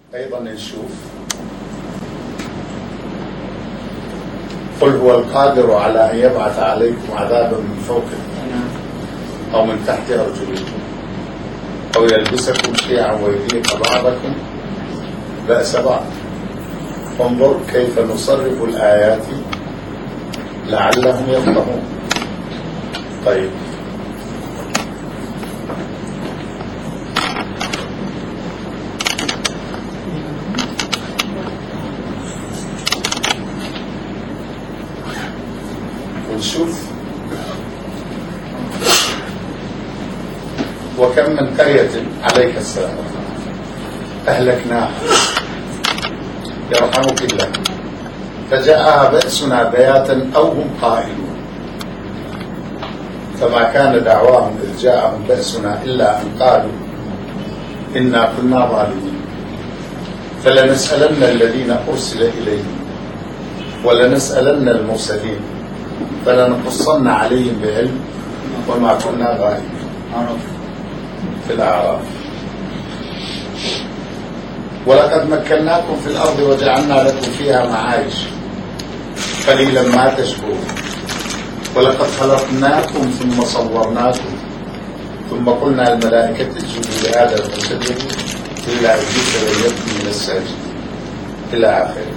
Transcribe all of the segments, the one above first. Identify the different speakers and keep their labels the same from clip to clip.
Speaker 1: أيضا نشوف قل هو القادر على أن يبعث عليكم عذابا من فوقكم أو من تحت أرجلكم أو يلبسكم شيعا ويذيق بعضكم بأس بعض. انظر كيف نصرف الآيات لعلهم يفقهون. طيب، ونشوف وكم من قرية عليك السلام أهلكناها يرحمك الله فجاءها بأسنا بياتا أو هم قائلون فما كان دعواهم إذ جاءهم بأسنا إلا أن قالوا إنا كنا ظالمين فلنسألن الذين أرسل إليهم ولنسألن المرسلين فلنقصن عليهم بعلم وما كنا غائبين في الأعراف. ولقد مكناكم في الأرض وجعلنا لكم فيها معايش قليلا ما تشكرون ولقد خلقناكم ثم صورناكم ثم قلنا الملائكة اسجدوا لآدم فسجدوا إلا إبليس لم يكن من الساجدين إلى آخره.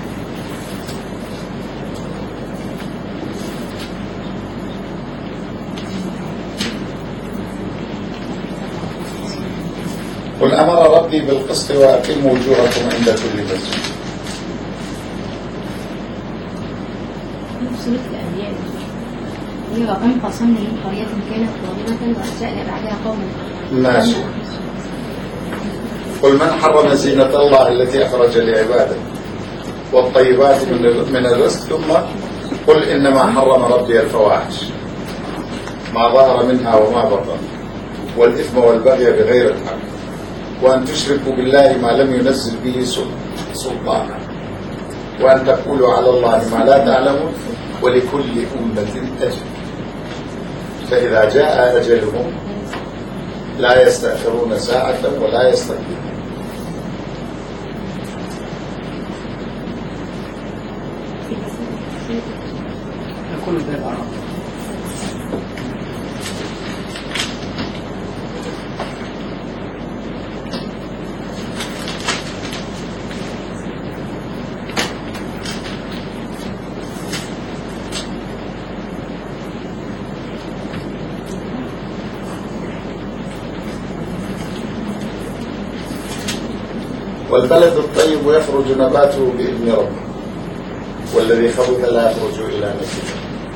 Speaker 1: قل أمر ربي بالقسط وأقيموا وجوهكم عند كل مسجد.
Speaker 2: سورة الأنبياء هي وكم قصمنا من قرية كانت ظالمة وأنشأنا بعدها قوما.
Speaker 1: ماشي. قل من حرم زينة الله التي أخرج لعباده والطيبات من الرزق ثم قل إنما حرم ربي الفواحش ما ظهر منها وما بطن والإثم والبغي بغير الحق وأن تشركوا بالله ما لم ينزل به سلطانا وأن تقولوا على الله ما لا تعلمون ولكل أمة أجل فإذا جاء أجلهم لا يستأخرون ساعة ولا يستقدمون. والبلد الطيب يخرج نباته بإذن ربه والذي خبث لا يخرج إلى نكده.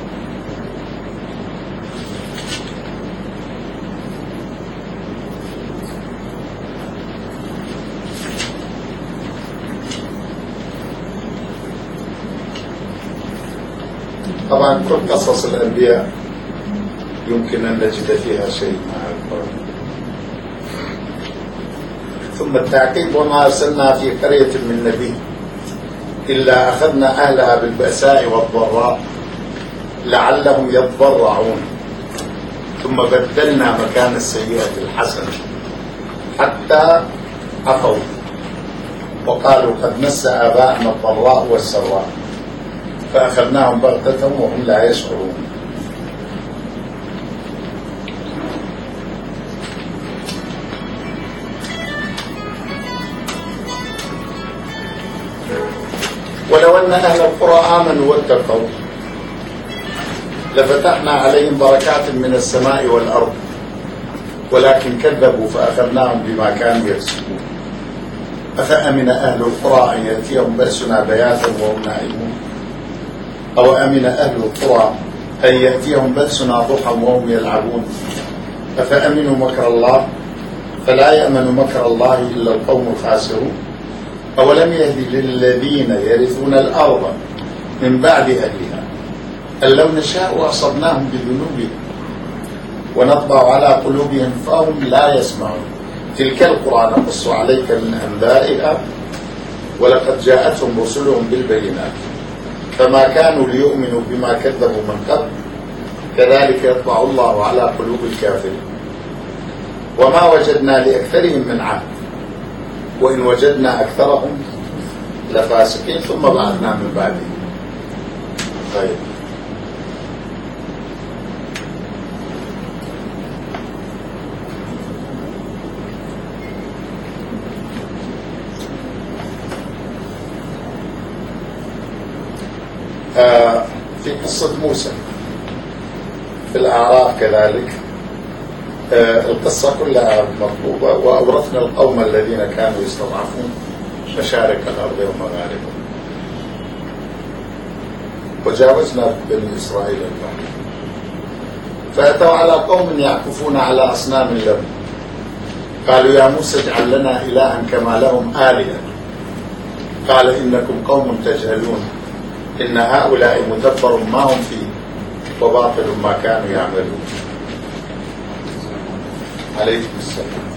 Speaker 1: طبعا كل قصص الأنبياء يمكن أن نجد فيها شيء مع القرآن. ثم التعقيب وما أرسلنا في قرية من نبي إلا أخذنا أهلها بالبأساء والضراء لعلهم يتضرعون ثم بدلنا مكان السيئة الحسنة حتى عفوا وقالوا قد مس آباءنا الضراء والسراء فأخذناهم بغتة وهم لا يشعرون. ولو أن أهل القرى آمنوا واتقوا لفتحنا عليهم بركات من السماء والأرض ولكن كذبوا فأخذناهم بما كانوا يكسبون. أفأمن أهل القرى أن يأتيهم بأسنا بياتا وهم نائمون أو أمن أهل القرى أن يأتيهم بأسنا ضحى وهم يلعبون أفأمنوا مكر الله فلا يأمن مكر الله إلا القوم الخاسرون. أولم يهدي للذين يرثون الأرض من بعد أهلها أن لو نشاء أصبناهم بذنوبهم ونطبع على قلوبهم فهم لا يسمعون. تلك القرى نقص عليك من أنبائها ولقد جاءتهم رسلهم بالبينات فما كانوا ليؤمنوا بما كذبوا من قبل كذلك يطبع الله على قلوب الكافرين وما وجدنا لأكثرهم من عهد وإن وجدنا أكثرهم لفاسقين ثم بعثنا من بعدهم. طيب، في قصة موسى في الأعراف كذلك القصة كلها مطلوبة. وأورثنا القوم الذين كانوا يستضعفون مشارق الأرض ومغاربها وجاوزنا بني إسرائيل البحر فأتوا على قوم يعكفون على أصنام لهم قالوا يا موسى اجعل لنا إلها كما لهم آلهة قال إنكم قوم تجهلون إن هؤلاء مدبر ما هم فيه وباطل ما كانوا يعملون. عليكم السلام.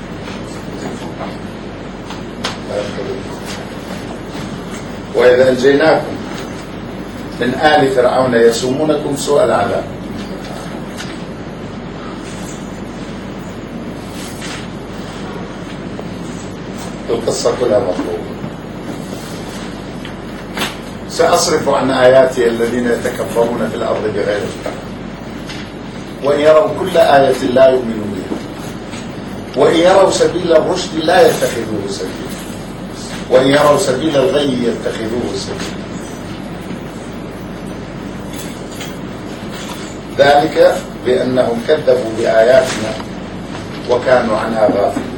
Speaker 1: وإذا أنجيناكم من آل فرعون يسومونكم سوء العذاب. القصة كلها مطلوبة. سأصرف عن آياتي الذين يتكبرون في الأرض بغير الحق وإن يروا كل آية لا يؤمنوا بها وإن يروا سبيل الرشد لا يتخذوه سبيلا وإن يروا سبيل الغي يتخذوه سبيلا ذلك بأنهم كذبوا بآياتنا وكانوا عنها غافلين.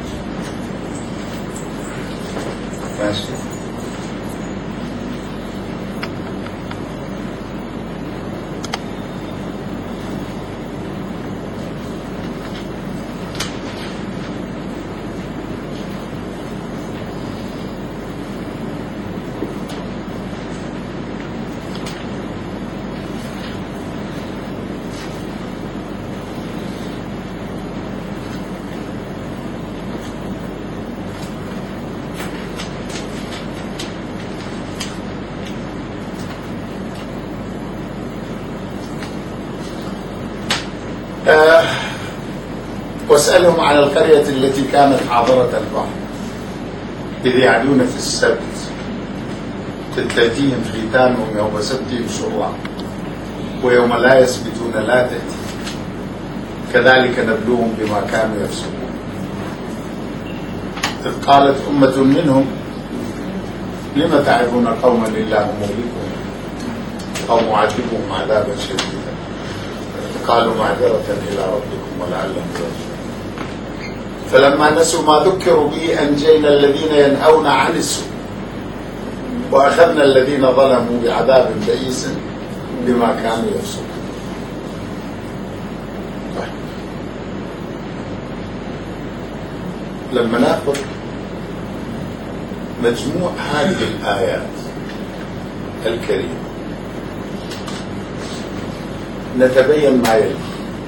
Speaker 1: ماشي. واسألهم عن القرية التي كانت حاضرة البحر إذ يعدون في السبت إذ تأتيهم حيتانهم يوم سبتهم شرعا ويوم لا يسبتون لا تأتي كذلك نبلوهم بما كانوا يفسقون. إذ قالت أمة منهم لم تعظون قوما الله مهلكهم أو معذبهم عذابا شديدا قالوا معذرة إلى ربكم ولعلهم يرجعون. فلما نسوا ما ذكروا به أنجينا الذين ينهون عن السوء وأخذنا الذين ظلموا بعذاب بئيس بما كانوا يفسقون. طيب. لما نأخذ مجموع هذه الآيات الكريمة نتبين ما يلي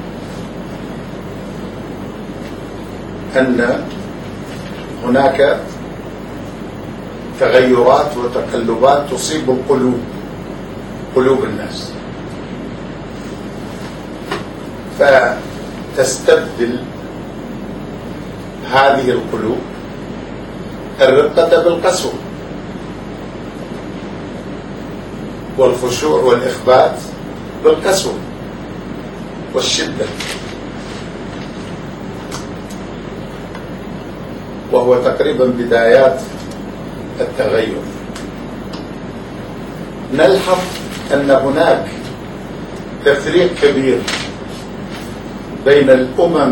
Speaker 1: أن هناك تغيرات وتقلبات تصيب قلوب الناس فتستبدل هذه القلوب الرقة بالقسوة والخشوع والإخبات بالقسوة والشدة وهو تقريبا بدايات التغير. نلحظ أن هناك تفريق كبير بين الأمم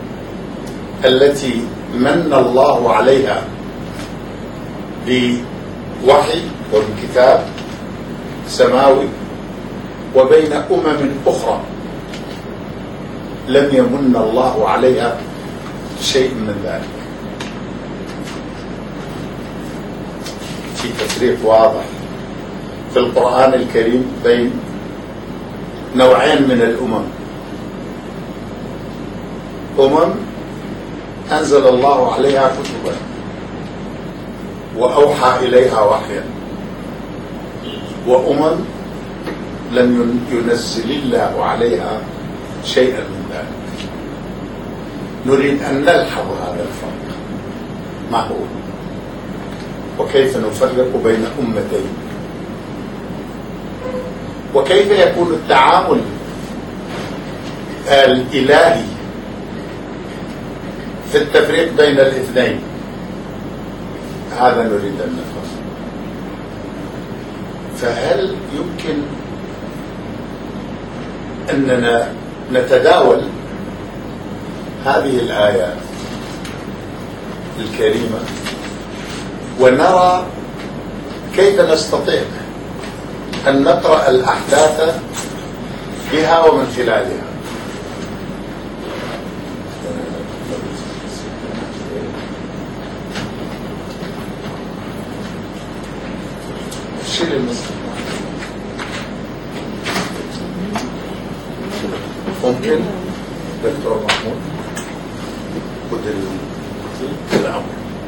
Speaker 1: التي من الله عليها بوحي وبكتاب سماوي وبين أمم أخرى لم يمن الله عليها شيء من ذلك. في تفريق واضح في القرآن الكريم بين نوعين من الأمم. أنزل الله عليها كتبا وأوحى إليها وحيا لم ينزل الله عليها شيئا من ذلك. نريد أن نلحظ هذا الفرق. ما هو؟ وكيف نفرق بين أمتين، وكيف يكون التعامل الإلهي في التفريق بين الاثنين. هذا نريد أن نفصل. فهل يمكن أننا نتداول هذه الآيات الكريمة ونرى كيف نستطيع أن نقرأ الأحداث بها ومن خلالها؟ شيل المصطلح ممكن دكتور محمود خذ الأمر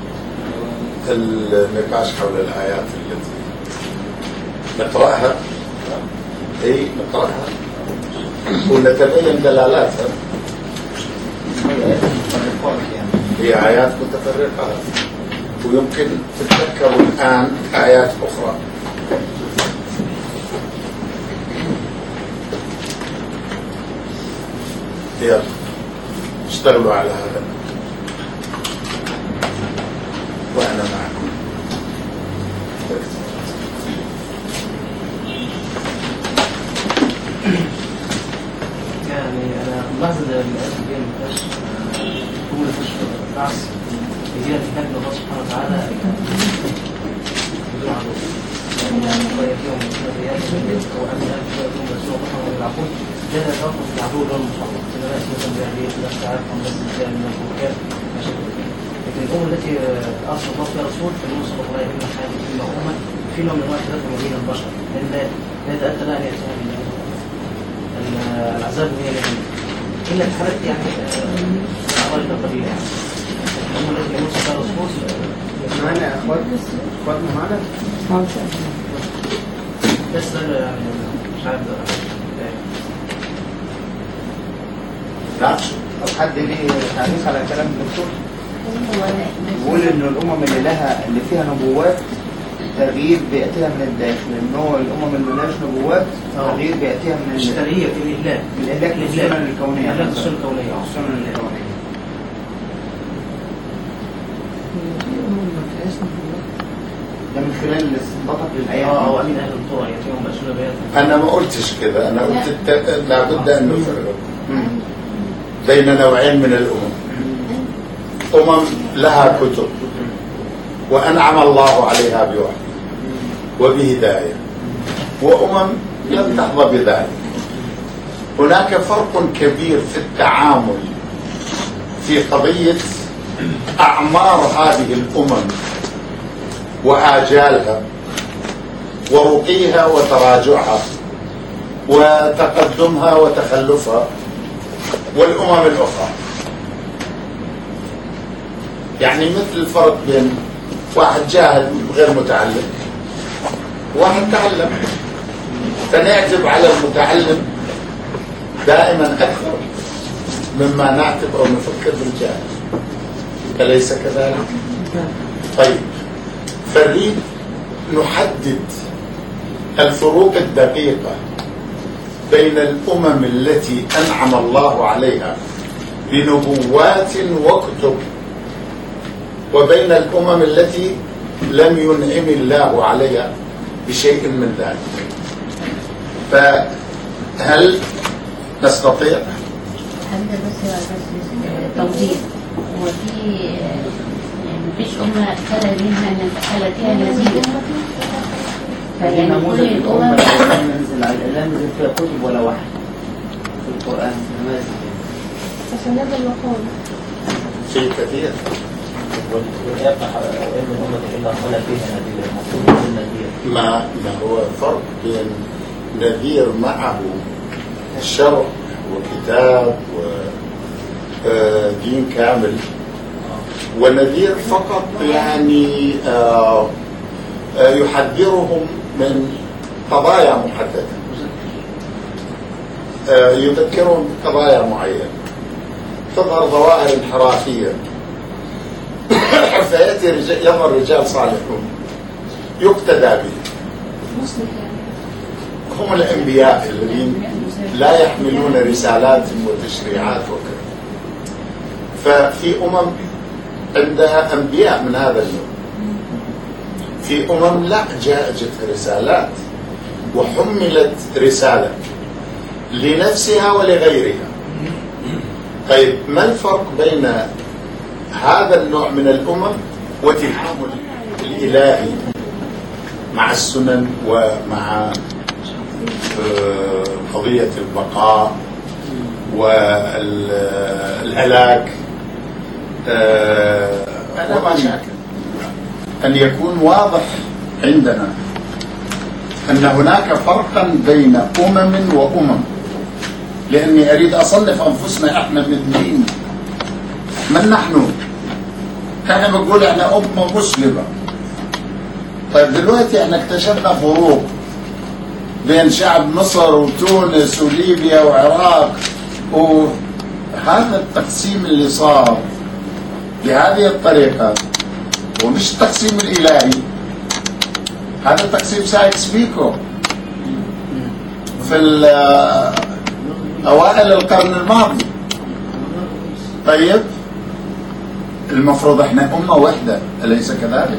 Speaker 1: النقاش حول الآيات التي نقرأها، أي نقرأها ونتبين دلالاتها. هي آيات متفرقة ويمكن تتذكروا الآن آيات أخرى. يلا اشتغلوا على هذا وأنا معكم.
Speaker 3: يعني أنا ملاحظ الآيات دي كل البعث هي كتاب الله سبحانه وتعالى بدون عدو، يعني ويأتيهم من سنة أو أن يأتيهم من سنة وطحهم ويلعبون لا يتوقف في العدو دون المصابة. إذا لا اسمه بيعليه لا تعرفهم بس الإنسان من البركات مشاكل فيه. لكن الأمة التي أرسل الله فيها رسول فالنبي صلى الله عليه وسلم حياته فيما أمة في نوع من أنواع الخلاف ما بين البشر، لأن لا يتأتى لها أن يأتيها العذاب هي التي إلا في حالات يعني أقل قليلة يعني. الأمة التي يموت فيها رسول معنا أخواتنا معنا بس ده يعني مش عارف
Speaker 4: طب حد ليه تعليق على كلام الدكتور؟ بيقول ان الامم اللي فيها نبوات تغيير بيأتيها من الداخل، ان هو الامم اللي مالهاش نبوات تغيير بيأتيها من
Speaker 3: مش تغيير في الإهلاك،
Speaker 4: الإهلاك للسنن الكونية،
Speaker 3: الإهلاك السنن الكونية
Speaker 4: السنن الكونية. ده من خلال الاستنباطات للآيات.
Speaker 3: هو أمين أهل الطرق يأتيهم بأسنة بيات.
Speaker 1: أنا ما قلتش كده، أنا قلت لابد أن نفرق بين نوعين من الأمم. أمم لها كتب وأنعم الله عليها بوحي وبهداية، وأمم لم تحظى بذلك. هناك فرق كبير في التعامل في قضية أعمار هذه الأمم وآجالها ورقيها وتراجعها وتقدمها وتخلفها والأمم الأخرى. يعني مثل الفرق بين واحد جاهل غير متعلم وواحد تعلم، فنعتب على المتعلم دائما أكثر مما نعتب أو نفكر بالجاهل، أليس كذلك؟ طيب، فنريد نحدد الفروق الدقيقة بين الأمم التي أنعم الله عليها بنبوات وكتب وبين الأمم التي لم ينعم الله عليها بشيء من ذلك. فهل نستطيع؟
Speaker 5: هذا بس توضيح. هو في مفيش أمة خلت منها خلت فيها نزيد،
Speaker 4: فيعني كل الأمم لا نزل فيها كتب ولا واحد في القرآن نماذج.
Speaker 2: بس هذا المقام
Speaker 1: شيء كثير.
Speaker 3: ويبقى إن الأمة إلا خلت فيها نذير، المفروض النذير.
Speaker 1: ما هو فرق بين نذير معه شرع وكتاب ودين كامل، ونذير فقط يعني يحذرهم من قضايا محددة، يذكرهم بقضايا معينة تظهر ظواهر انحرافية فيأتي يظهر رجال صالحون يقتدى به. هم الأنبياء الذين لا يحملون رسالات وتشريعات وكذا. ففي عندها أنبياء من هذا النوع. في لا جاءتها رسالات وحملت رسالة لنفسها ولغيرها. طيب ما الفرق بين هذا النوع من الأمم وتفهم الإلهي مع السنن ومع قضية البقاء والهلاك وما شاكل؟ أن يكون واضح عندنا أن هناك فرقا بين أمم وأمم، لأني أريد أصنف أنفسنا إحنا من مين؟ من نحن؟ إحنا بنقول إحنا أمة مسلمة. طيب دلوقتي إحنا اكتشفنا فروق بين شعب مصر وتونس وليبيا وعراق، وهذا التقسيم اللي صار بهذه الطريقة ومش التقسيم الإلهي، هذا التقسيم سايكس بيكو في أوائل القرن الماضي. طيب المفروض احنا أمة واحدة، أليس كذلك؟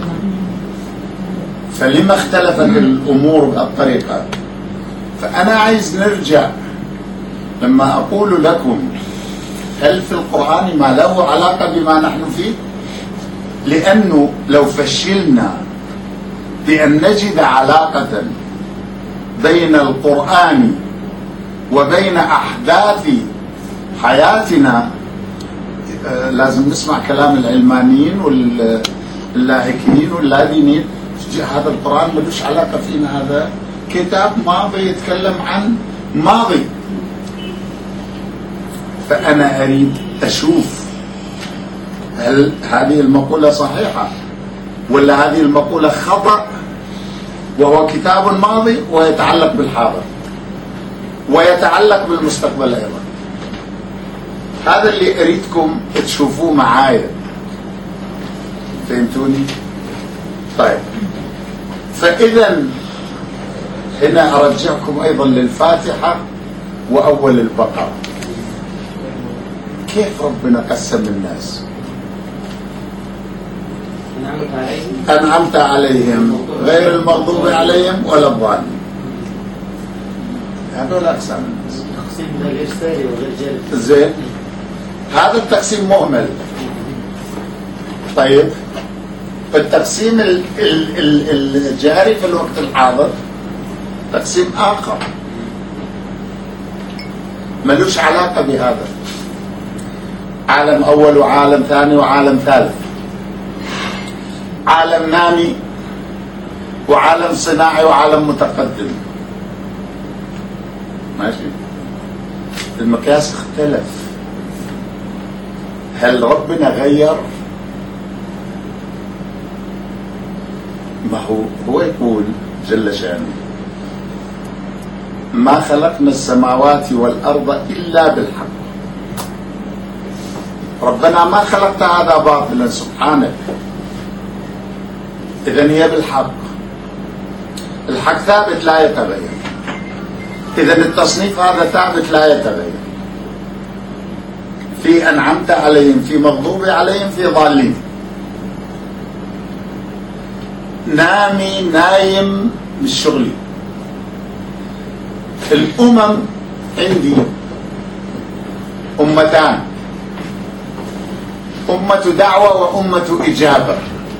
Speaker 1: فلما اختلفت الأمور بهالطريقة؟ فأنا عايز نرجع لما أقول لكم هل في القرآن ما له علاقة بما نحن فيه؟ لأنه لو فشلنا بأن نجد علاقة بين القرآن وبين أحداث حياتنا، لازم نسمع كلام العلمانيين واللاهكيين واللادينيين. هذا القرآن ملوش علاقة فينا، هذا كتاب ماضي يتكلم عن ماضي. فأنا أريد أشوف هل هذه المقولة صحيحة ولا هذه المقولة خطأ، وهو كتاب ماضي ويتعلق بالحاضر ويتعلق بالمستقبل أيضا. هذا اللي أريدكم تشوفوه معايا، فهمتوني؟ طيب فإذا هنا أرجعكم أيضا للفاتحة وأول البقرة. كيف ربنا قسم الناس؟ أنعمت عليهم غير المغضوب عليهم ولا الضالين. هذول أقسام الناس.
Speaker 3: تقسيم غير ساري وغير جاري.
Speaker 1: زين، هذا التقسيم مهمل. طيب التقسيم الجاري في الوقت الحاضر تقسيم آخر ملوش علاقة بهذا. عالم أول وعالم ثاني وعالم ثالث، عالم نامي وعالم صناعي وعالم متقدم. ماشي، المقياس اختلف. هل ربنا غير؟ ما هو يقول جل شانه ما خلقنا السماوات والأرض إلا بالحق. ربنا ما خلقت هذا باطلا سبحانك، إذن هي بالحق. الحق ثابت لا يتغير، إذن التصنيف هذا ثابت لا يتغير. في أنعمت عليهم، في مغضوب عليهم، في ضالين. نامي نايم مش شغلي. الأمم عندي أمتان، أمة دعوة وأمة إجابة،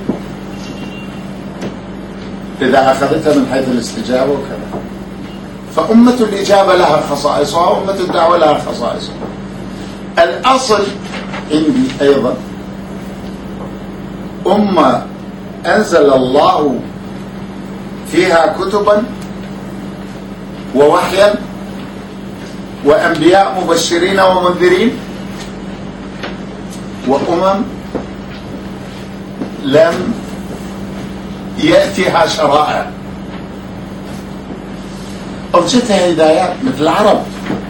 Speaker 1: إذا أخذتها من حيث الاستجابة وكذا. فأمة الإجابة لها خصائصها وأمة الدعوة لها خصائصها. الأصل عندي أيضا أمة أنزل الله فيها كتبا ووحيا وأنبياء مبشرين ومنذرين، وأمم لم يأتيها شرائع، أوجدتها هدايات مثل العرب.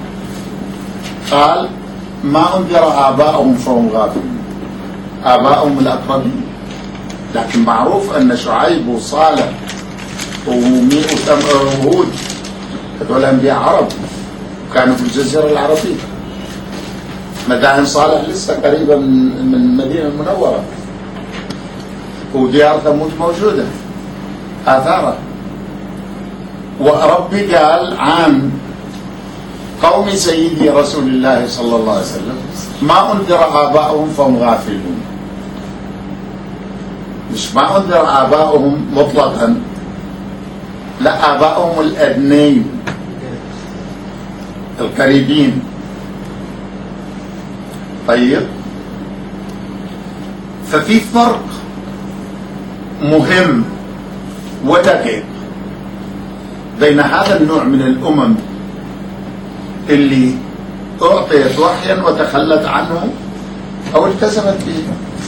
Speaker 1: قال ما أنذر آباؤهم فهم غافلون، آباؤهم الأقربين. لكن معروف أن شعيب وصالح وهود، هذول أنبياء عرب كانوا في الجزيرة العربية. مدائن صالح لسه قريبة من المدينة المنورة، وديار ثمود موجودة آثارها. وربي قال عن قوم سيدي رسول الله صلى الله عليه وسلم ما أنذر آباؤهم فهم غافلون. مش ما أنذر آباؤهم مطلقا، لا، آباؤهم الأدنين القريبين. طيب، ففي فرق مهم ودقيق بين هذا النوع من الأمم اللي أعطيت وحيا وتخلت عنه أو التزمت به،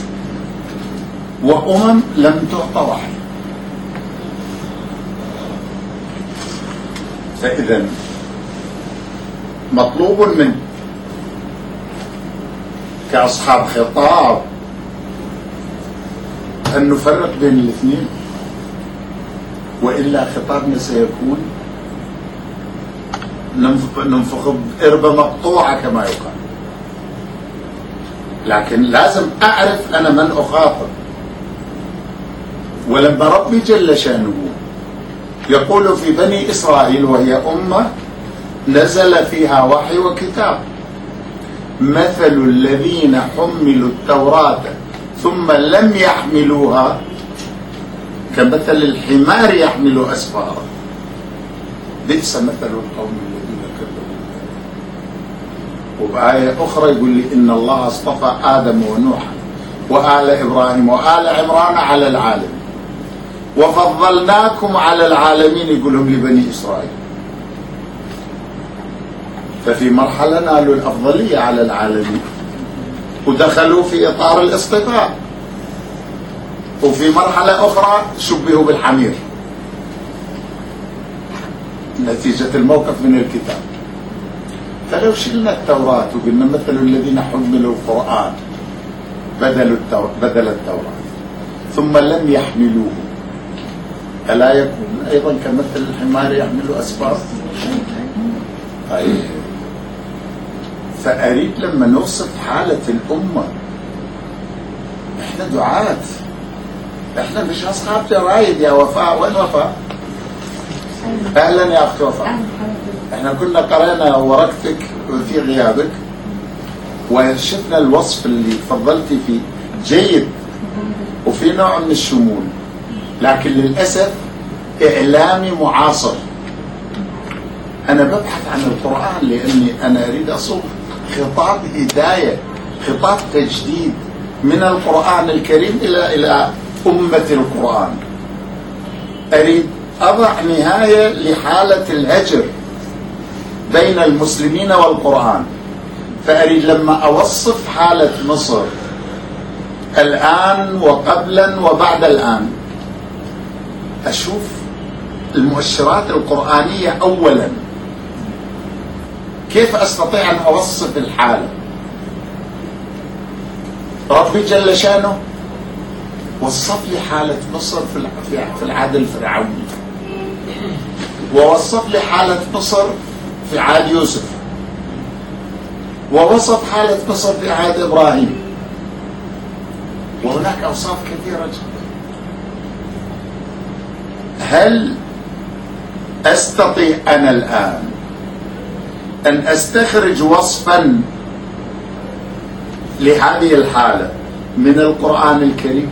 Speaker 1: وأمم لم تعطى وحي. فإذا مطلوب منه كأصحاب خطاب أن نفرق بين الاثنين، وإلا خطابنا سيكون ننفخ بقربة مقطوعة كما يقال. لكن لازم أعرف أنا من أخاطب. ولما ربي جل شأنه يقول في بني إسرائيل وهي أمة نزل فيها وحي وكتاب، مثل الذين حملوا التوراة ثم لم يحملوها كمثل الحمار يحمل أسفارا، بئس مثل القوم الذين كذبوا. وبآية أخرى يقول لي إن الله اصطفى آدم ونوحا وآل إبراهيم وآل عمران على العالم وفضلناكم على العالمين، يقولهم لبني إسرائيل. ففي مرحلة نالوا الأفضلية على العالمين ودخلوا في إطار الاصطفاء، وفي مرحلة أخرى شبهوا بالحمير نتيجة الموقف من الكتاب. فلو شلنا التوراة وقلنا مثل الذين حملوا القرآن بدل التوراة ثم لم يحملوه، ألا يكون أيضا كمثل الحمار يحمل أسفار؟ طيب، فأريد لما نوصف حالة الأمة، إحنا دعاة، إحنا مش أصحاب جرايد. يا وفاء، وين وفاء؟ أهلا يا أخت وفاء. إحنا كنا قرأنا ورقتك في غيابك وشفنا الوصف اللي فضلتي فيه جيد وفي نوع من الشمول، لكن للأسف إعلامي معاصر. أنا ببحث عن القرآن لأني أنا أريد أصوغ خطاب هداية، خطاب تجديد من القرآن الكريم إلى أمة القرآن. أريد أضع نهاية لحالة الهجر بين المسلمين والقرآن. فأريد لما أوصف حالة مصر الآن وقبلا وبعد الآن أشوف المؤشرات القرآنية أولا، كيف أستطيع أن أوصف الحالة. ربي جل شانه وصف لي حالة مصر في العهد الفرعوني، ووصف لي حالة مصر في عهد يوسف، ووصف حالة مصر في عهد إبراهيم، وهناك أوصاف كثيرة جدا. هل أستطيع أنا الآن أن أستخرج وصفا لهذه الحالة من القرآن الكريم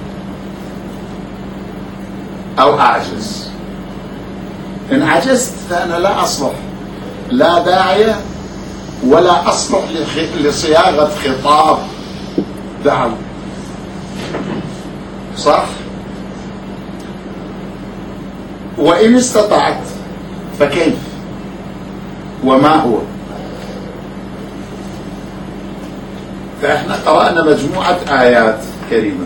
Speaker 1: أو أعجز؟ إن عجزت فأنا لا أصلح، لا داعية ولا أصلح لصياغة خطاب دعوة. صح؟ وإن استطعت فكيف وما هو؟ فإحنا قرأنا مجموعة آيات كريمة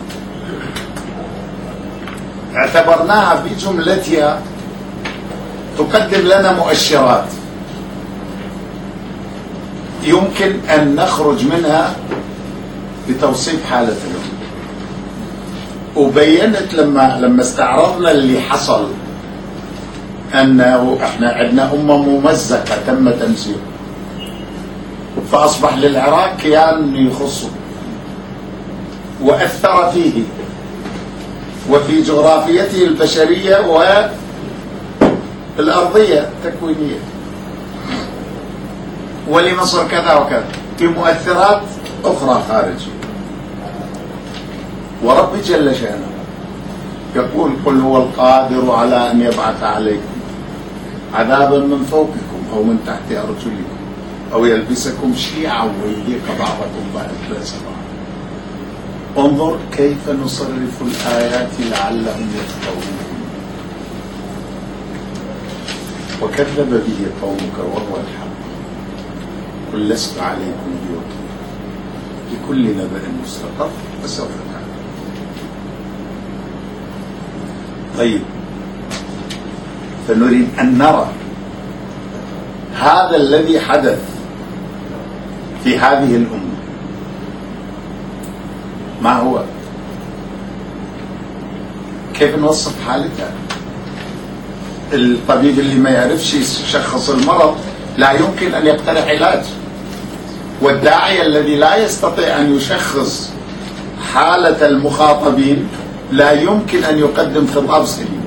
Speaker 1: اعتبرناها في جملتها تقدم لنا مؤشرات يمكن أن نخرج منها بتوصيف حالة الأمة. وبينت لما استعرضنا اللي حصل أنه إحنا عندنا أمة ممزقة تم تمزيقها، فأصبح للعراق كيان يخصه وأثر فيه وفي جغرافيته البشرية والأرضية التكوينية، ولمصر كذا وكذا بمؤثرات أخرى خارجية. ورب جل شأنه يقول: قل هو القادر على أن يبعث عليكم عذابا من فوقكم أو من تحت أرجلكم أو يلبسكم شيعا ويذيق بعضكم بأس بعض. انظر كيف نصرف الآيات لعلهم يفقهون. وكذب به قومك وهو الحق قل لست عليكم بوكيل لكل نبأ مستقر فسوف تعلمون. طيب، فنريد أن نرى هذا الذي حدث في هذه الأمة ما هو، كيف نوصف حالتها. الطبيب اللي ما يعرفش يشخص المرض لا يمكن أن يقترح علاج، والداعية الذي لا يستطيع أن يشخص حالة المخاطبين لا يمكن أن يقدم خطاب سليم.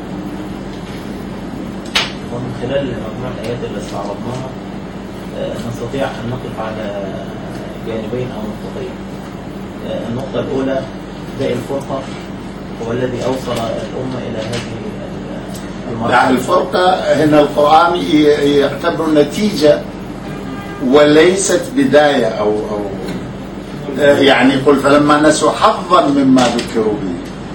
Speaker 3: ومن خلال مجموعة الآيات اللي استعرضناها نستطيع أن نقف على جانبين أو نقطتين. النقطة الأولى داء الفرقة هو الذي أوصل الأمة إلى هذه المرحلة.
Speaker 1: لا، الفرقة هنا القرآن يعتبر نتيجة وليست بداية أو يعني يقول: فلما نسوا حظا مما ذكروا به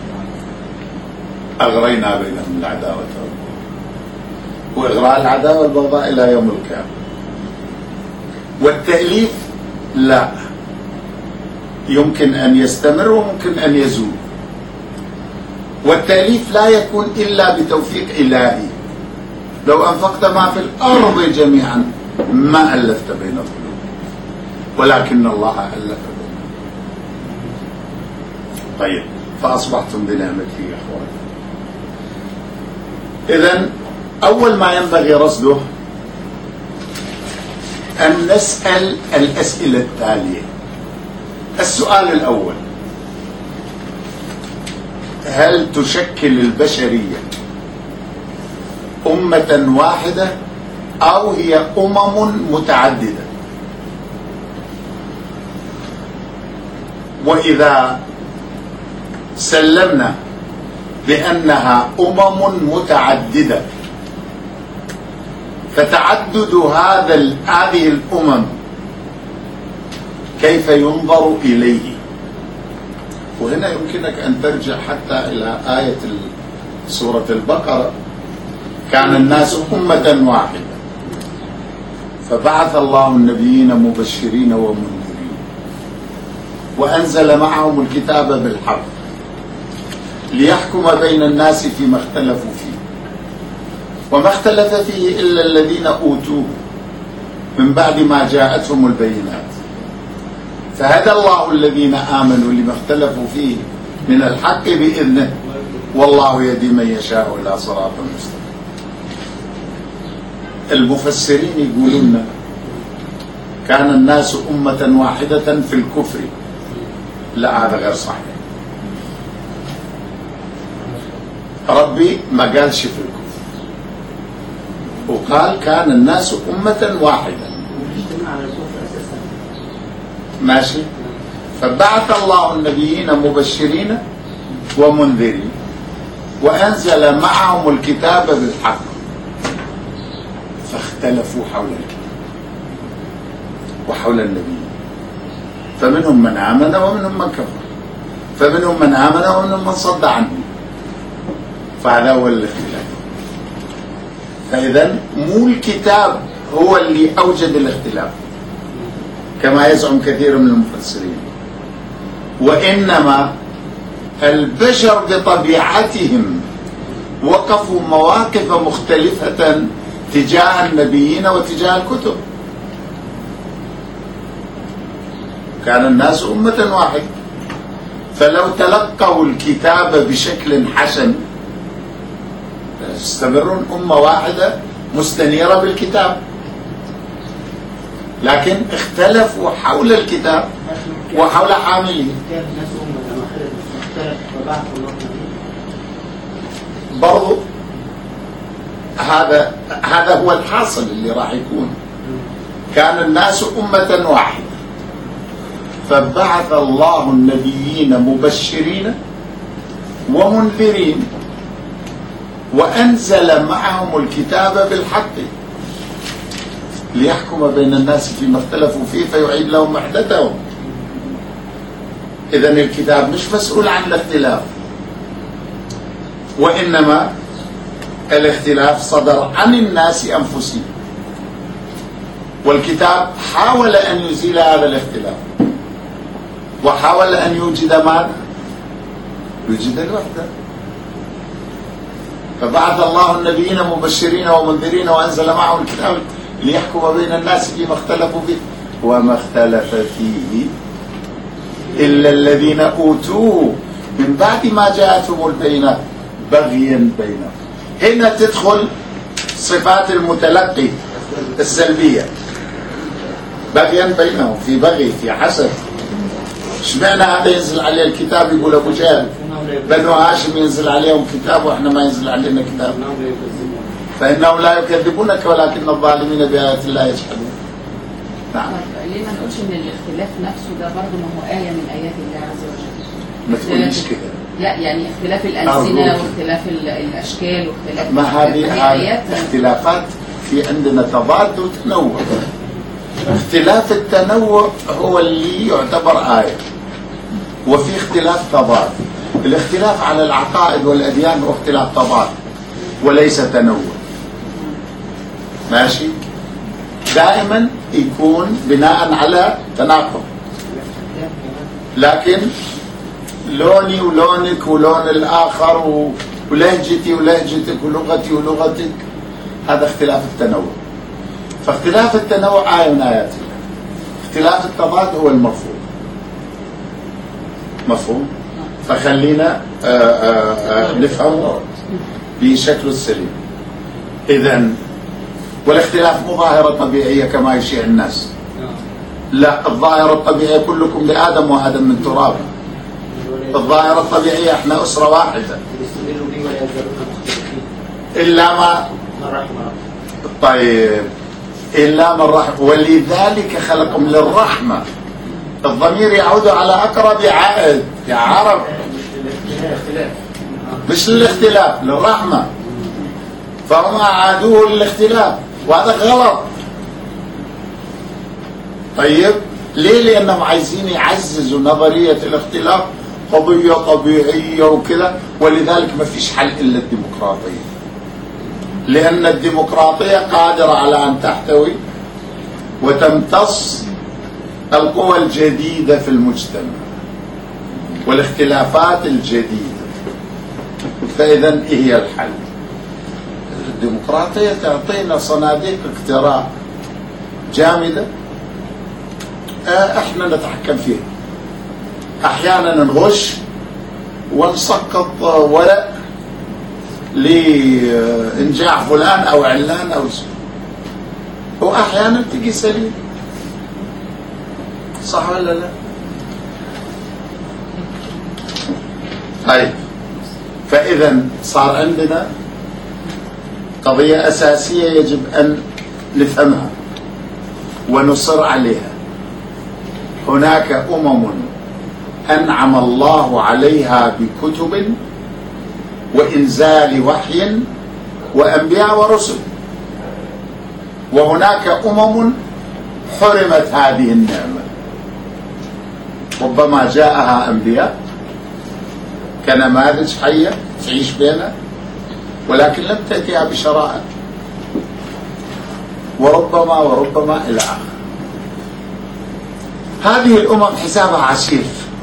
Speaker 1: أغرينا بينهم العداوة وإغراء العداوة والبغضاء إلى يوم القيامة. والتأليف لا، يمكن أن يستمر وممكن أن يزول. والتأليف لا يكون إلا بتوفيق إلهي. لو أنفقت ما في الأرض جميعا ما ألفت بين القلوب ولكن الله ألف بينهم. طيب، فأصبحتم بنعمته إخوانا. إذن أول ما ينبغي رصده أن نسأل الأسئلة التالية. السؤال الأول: هل تشكل البشرية أمة واحدة أو هي متعددة؟ وإذا سلمنا بأنها متعددة، فتعدد هذه الأمم كيف ينظر إليه؟ وهنا يمكنك أن ترجع حتى إلى آية سورة البقرة: كان الناس أمة واحدة فبعث الله النبيين مبشرين ومنذرين وأنزل معهم الكتاب بالحق ليحكم بين الناس فيما اختلفوا فيه وما اختلف فيه إلا الذين أوتوه من بعد ما جاءتهم البينات فهدى الله الذين آمنوا لما اختلفوا فيه من الحق بإذنه والله يهدي من يشاء إلى صراط مستقيم. المفسرين يقولون كان الناس أمة واحدة في الكفر. لا، هذا غير صحيح. ربي ما قالش في الكفر، وقال كان الناس أمة واحدة. ماشي. فبعث الله النبيين مبشرين ومنذرين وأنزل معهم الكتاب بالحق فاختلفوا حول الكتاب وحول النبي، فمنهم من آمن ومنهم من كفر، فمنهم من آمن ومنهم من صد عنه. فهذا هو الاختلاف. فإذا مو الكتاب هو اللي أوجد الاختلاف كما يزعم كثير من المفسرين، وإنما البشر بطبيعتهم وقفوا مواقف مختلفة تجاه النبيين وتجاه الكتب. كان الناس أمة واحدة، فلو تلقوا الكتاب بشكل حسن يستمرون أمة واحدة مستنيرة بالكتاب، لكن اختلفوا حول الكتاب وحول حامله. برضو هذا هو الحاصل اللي راح يكون. كان الناس أمة واحدة، فبعث الله النبيين مبشرين ومنذرين وأنزل معهم الكتاب بالحق ليحكم بين الناس فيما اختلفوا فيه فيعيد لهم وحدتهم. إذن الكتاب مش مسؤول عن الاختلاف، وإنما الاختلاف صدر عن الناس أنفسهم، والكتاب حاول أن يزيل هذا الاختلاف وحاول أن يوجد ماذا؟ يوجد الوحدة. فبعث الله النبيين مبشرين ومنذرين وأنزل معهم الكتاب ليحكم بين الناس فيما اختلفوا فيه وما اختلف فيه إلا الذين أوتوه من بعد ما جاءتهم البينات بغيا بينهم. هنا تدخل صفات المتلقي السلبية، بغيا بينهم، في بغي، في حسد. اشمعنى هذا ينزل عليه الكتاب يقول أبو جهل بنو هاشم ينزل عليهم كتاب وإحنا ما ينزل علينا كتاب؟ فإنهم لا يكذبونك ولكن الظالمين بآيات الله يجحدون. نعم.
Speaker 6: ليه ما نقولش ان الاختلاف نفسه ده برضه ما هو آية من آيات الله عز وجل؟
Speaker 1: ما تقوليش كده.
Speaker 6: لا يعني اختلاف الألسنة واختلاف الأشكال واختلاف
Speaker 1: ما هذه اختلافات، في عندنا تضاد وتنوع. اختلاف التنوع هو اللي يعتبر آية، وفي اختلاف تضاد. الاختلاف على العقائد والأديان هو اختلاف تضاد وليس تنوع. ماشي؟ دائما يكون بناء على تناقض، لكن لوني ولونك ولون الآخر ولهجتي ولهجتك ولغتي ولغتك، هذا اختلاف التنوع. فاختلاف التنوع آية من آيات الله. اختلاف التضاد هو المرفوض. مفهوم؟ فخلينا نفهمه بشكل السليم. إذن والاختلاف مو ظاهرة طبيعية كما يشيع الناس. لا، الظاهرة الطبيعية كلكم لآدم وآدم من تراب. الظاهرة الطبيعية احنا أسرة واحدة إلا ما طيب إلا من رحم، ولذلك خلقهم للرحمة. الضمير يعود على أقرب عائد يا عرب، مش للاختلاف، للرحمة. فهم عادوه للاختلاف وهذا غلط. طيب ليه؟ لأنهم عايزين يعززوا نظرية الاختلاف قضية طبيعية وكذا، ولذلك ما فيش حل إلا الديمقراطية، لأن الديمقراطية قادرة على أن تحتوي وتمتص القوى الجديدة في المجتمع والاختلافات الجديدة. فإذا إيه هي الحل؟ الديمقراطية تعطينا صناديق اقتراع جامدة احنا نتحكم فيها. احيانا نغش ونسقط ورق لإنجاح فلان أو علان أو وأحيانا تجي سليم. صح ولا لا؟ طيب، فإذا صار عندنا قضية أساسية يجب أن نفهمها ونصر عليها. هناك أمم أنعم الله عليها بكتب وإنزال وحي وأنبياء ورسل، وهناك أمم حرمت هذه النعمة. ربما جاءها أنبياء كنماذج حية تعيش بينها، ولكن لم تأتيها بشرائع، وربما إلى آخر. هذه الأمم حسابها عسير،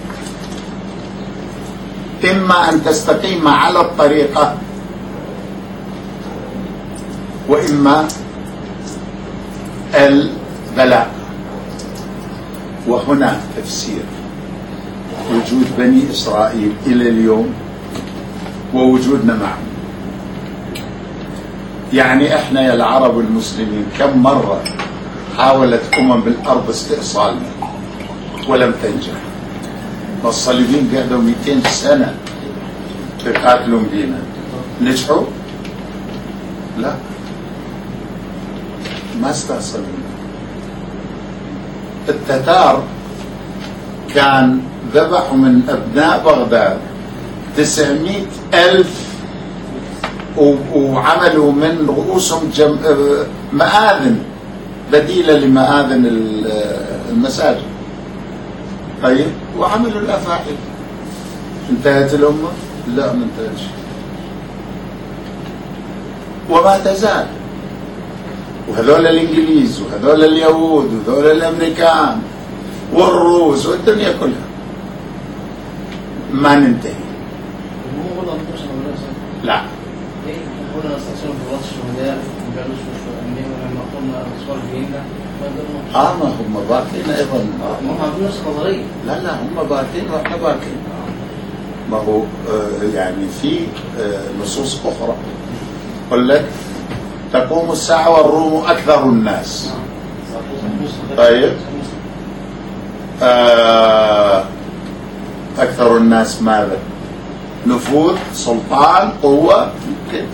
Speaker 1: إما أن تستقيم على الطريقة وإما البلاء. وهنا تفسير وجود بني إسرائيل إلى اليوم ووجودنا معهم. يعني احنا يا العرب المسلمين كم مرة حاولت بالأرض استئصالنا ولم تنجح. والصليبيين قعدوا 200 سنة يقاتلون بينا، نجحوا؟ لا، ما استأصلوا. التتار كان ذبحوا من أبناء بغداد 900,000 وعملوا من رؤوسهم مآذن بديلة لمآذن المساجد. طيب، وعملوا الأفاعي. انتهت الأمة؟ لا، ما انتهتش، وما تزال. وهذول الإنجليز وهذول اليهود وهذول الأمريكان والروس والدنيا كلها ما ننتهي. لا، ما هم باكين ايضا. لا هم باكين واحنا باكين. ما هو يعني في نصوص اخرى قلت تقوم الساعة والروم اكثر الناس. طيب، اكثر الناس ماذا؟ نفوذ، سلطان، قوة كده.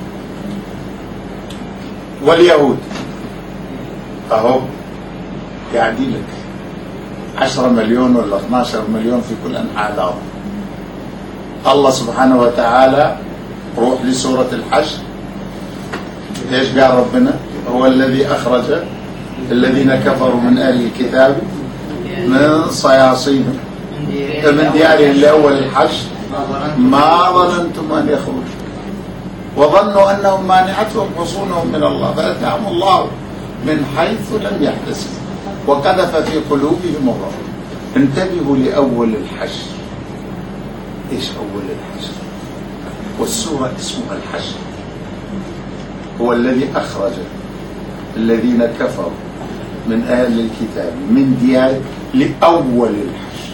Speaker 1: واليهود اهو قاعدين لك 10 مليون ولا 12 مليون في كل انحاء الارض. الله سبحانه وتعالى، روح لسورة الحشر، ايش قال ربنا؟ هو الذي اخرج الذين كفروا من اهل الكتاب من صياصيهم من ديارهم لاول الحشر ما ظننتم ان يخرجوا وظنوا انهم مانعتهم حصونهم من الله فاتاهم الله من حيث لم يحتسبوا وقذف في قلوبهم الرعب. انتبهوا لأول الحشر. ايش أول الحشر؟ والسورة اسمها الحشر. هو الذي أخرج الذين كفروا من أهل الكتاب من ديار لأول الحشر.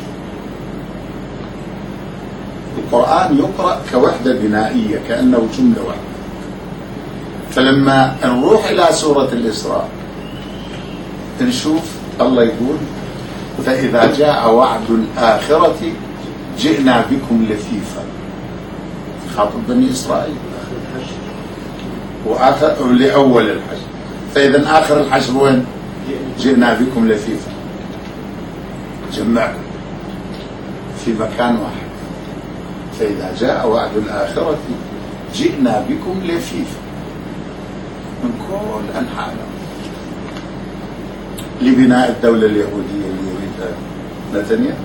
Speaker 1: القرآن يقرأ كوحدة بنائية كأنه جملة واحدة. فلما نروح إلى سورة الإسراء نشوف الله يقول فإذا جاء وعد الآخرة جئنا بكم لفيفا، خاطب بني إسرائيل، وآخر لأول الحشر. فإذا آخر الحشر وين؟ جئنا بكم لفيفا، جمعكم في مكان واحد. فإذا جاء وعد الآخرة جئنا بكم لفيفا من كل أنحاء لبناء الدولة اليهودية اللي يريدها نتنياهو.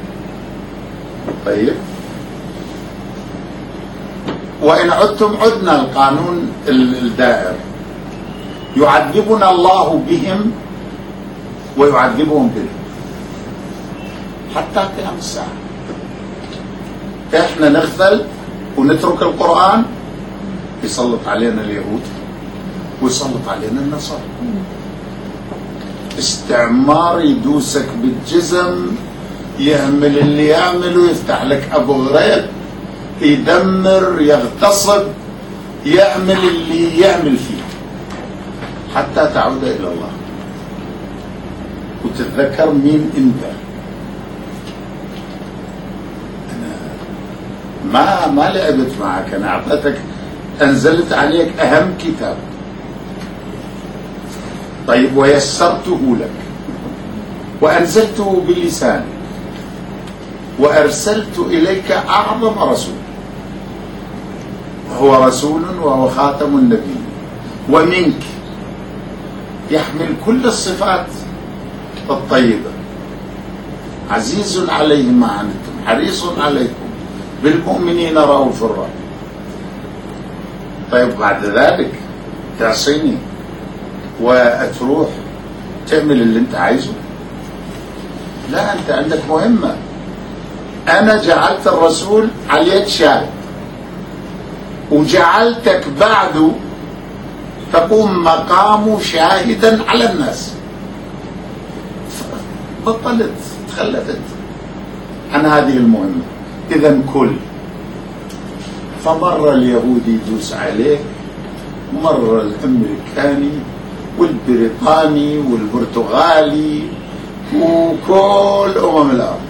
Speaker 1: طيب، وإن عدتم عدنا القانون الدائر، يعذبنا الله بهم ويعذبهم بهم حتى قيام الساعة. احنا نغفل ونترك القرآن، يسلط علينا اليهود ويسلط علينا النصارى. استعمار يدوسك بالجزم، يعمل اللي يعمله، يفتح لك ابو غريب، يدمر، يغتصب، يعمل اللي يعمل فيه حتى تعود الى الله وتتذكر مين انت. انا ما لعبت معك، انا اعطيتك، انزلت عليك اهم كتاب. طيب، ويسرته لك وأنزلته بلسانك وأرسلت إليك أعظم رسول، وهو رسول وهو خاتم النبي، ومنك يحمل كل الصفات الطيبة، عزيز عليه ما عنتم حريص عليكم بالمؤمنين رؤوف رحيم. طيب، بعد ذلك تعصيني وتروح تعمل اللي انت عايزه؟ لا، انت عندك مهمة. انا جعلت الرسول على يد شاهد وجعلتك بعده تقوم مقامه شاهدا على الناس. بطلت، تخلفت عن هذه المهمة. اذا كل فمر اليهودي يدوس عليك مر الأمريكاني والبريطاني والبرتغالي وكل الأرض،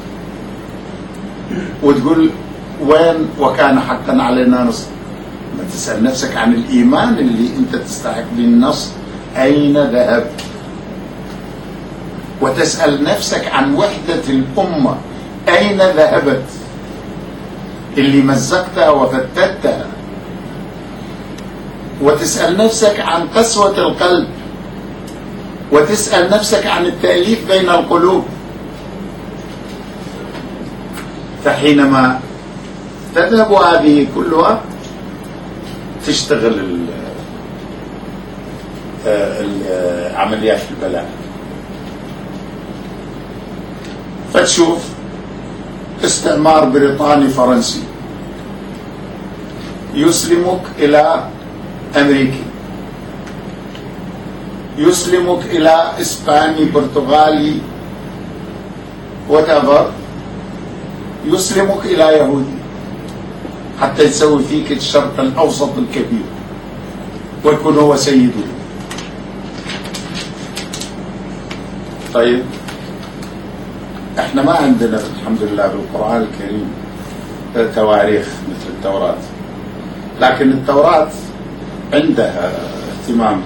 Speaker 1: وتقول وين وكان حقا علينا نصر. ما تسأل نفسك عن الإيمان اللي أنت تستحق به النصر أين ذهب، وتسأل نفسك عن وحدة الأمة أين ذهبت، اللي مزقتها وفتتها. وتسأل نفسك عن قسوة القلب، وتسأل نفسك عن التأليف بين القلوب. فحينما تذهب هذه كلها تشتغل عمليات البلاء، فتشوف استعمار بريطاني فرنسي يسلمك إلى أمريكي، يسلمك إلى إسباني برتغالي whatever، يسلمك إلى يهودي حتى يسوي فيك الشرق الأوسط الكبير ويكون هو سيده. طيب احنا ما عندنا الحمد لله بالقرآن الكريم تواريخ مثل التوراة، لكن التوراة عندها اهتمام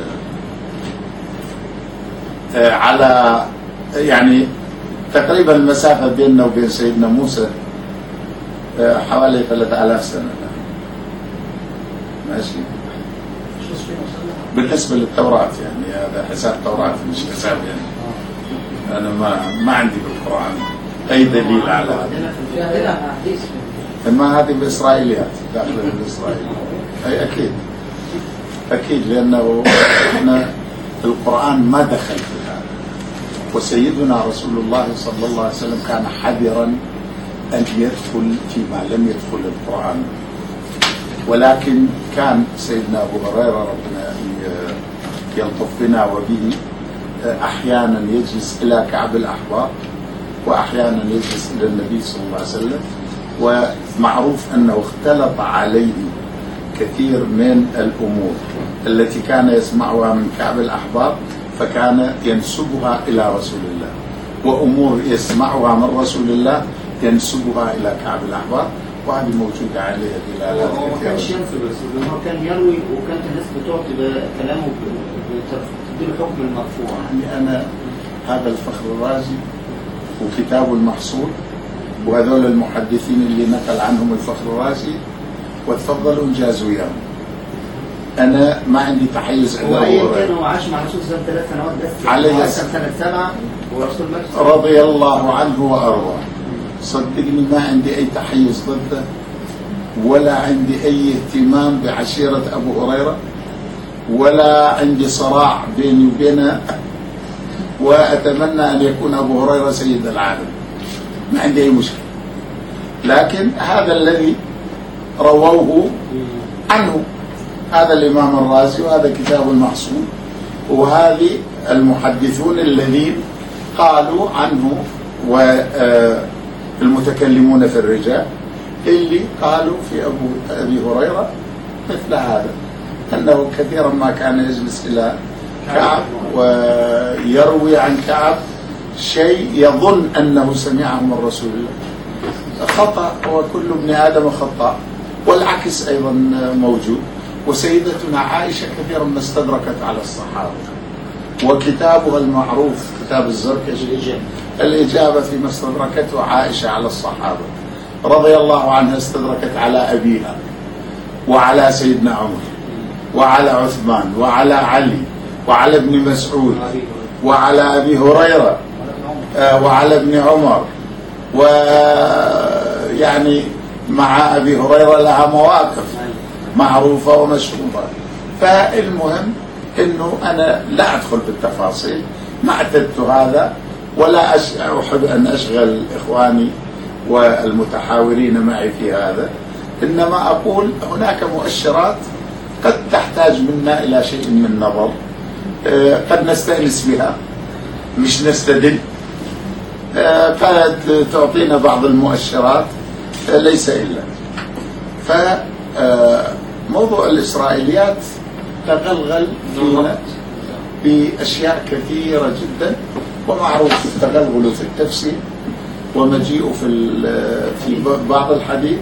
Speaker 1: على يعني تقريبا المسافة بيننا وبين سيدنا موسى حوالي 3000 سنة ماشي بالنسبة للتوراة. يعني هذا حساب توراة مش حساب، يعني أنا ما عندي بالقرآن أي دليل على هذا. ما هذه بالإسرائيليات داخل الإسرائيليات أي أكيد لأنه إحنا القرآن ما دخل في هذا، وسيدنا رسول الله صلى الله عليه وسلم كان حذرا أن يدخل فيما لم يدخل القرآن. ولكن كان سيدنا أبو هريرة ربنا يلطف بنا وبه أحيانا يجلس إلى كعب الأحبار وأحيانا يجلس إلى النبي صلى الله عليه وسلم، ومعروف أنه اختلط عليه كثير من الأمور التي كان يسمعها من كعب الأحبار فكان ينسبها إلى رسول الله، وأمور يسمعها من رسول الله ينسبها إلى كعب الأحبار، وهذه موجودة عليها دلالات كثيرة.
Speaker 4: هو ما كانش ينسب بس هو كان يروي، وكانت الناس بتعطي كلامه تديله حكم المرفوع.
Speaker 1: يعني أنا هذا الفخر الرازي وكتابه المحصول وهذول المحدثين اللي نقل عنهم الفخر الرازي وتفضلوا انجازوا وياهم. أنا ما عندي تحيز
Speaker 4: هو أيا كان هو عاش مع الرسول 3 سنوات بس،
Speaker 1: عليه
Speaker 4: سنة 7 ورسول
Speaker 1: رضي الله عنه وأرضاه. صدقني ما عندي أي تحيز ضده ولا عندي أي اهتمام بعشيرة أبو هريرة ولا عندي صراع بيني وبينه، وأتمنى أن يكون أبو هريرة سيد العالم، ما عندي أي مشكلة. لكن هذا الذي رووه عنه هذا الإمام الرازي وهذا كتاب المحصول، وهذه المحدثون الذين قالوا عنه والمتكلمون في الرجال اللي قالوا في أبي هريرة مثل هذا، أنه كثيرا ما كان يجلس إلى كعب ويروي عن كعب شيء يظن أنه سمعه من رسول الله. خطأ، وكل ابن آدم خطأ، والعكس أيضا موجود. وسيدتنا عائشة كثيرا ما استدركت على الصحابة، وكتابها المعروف كتاب الزركشي الإجابة فيما استدركته عائشة على الصحابة رضي الله عنها، استدركت على أبيها وعلى سيدنا عمر وعلى عثمان وعلى علي وعلى ابن مسعود وعلى أبي هريرة وعلى ابن عمر، ويعني مع أبي هريرة لها مواقف معروفة ومشهورة. فالمهم أنه أنا لا أدخل بالتفاصيل، ما اعتدت هذا ولا أحب أن أشغل إخواني والمتحاورين معي في هذا، إنما أقول هناك مؤشرات قد تحتاج منا إلى شيء من نظر، قد نستأنس بها مش نستدل، قد تعطينا بعض المؤشرات ليس إلا. فموضوع الإسرائيليات تغلغل فينا بأشياء كثيرة جدا، ومعروف تغلغله في التفسير ومجيئه في بعض الحديث،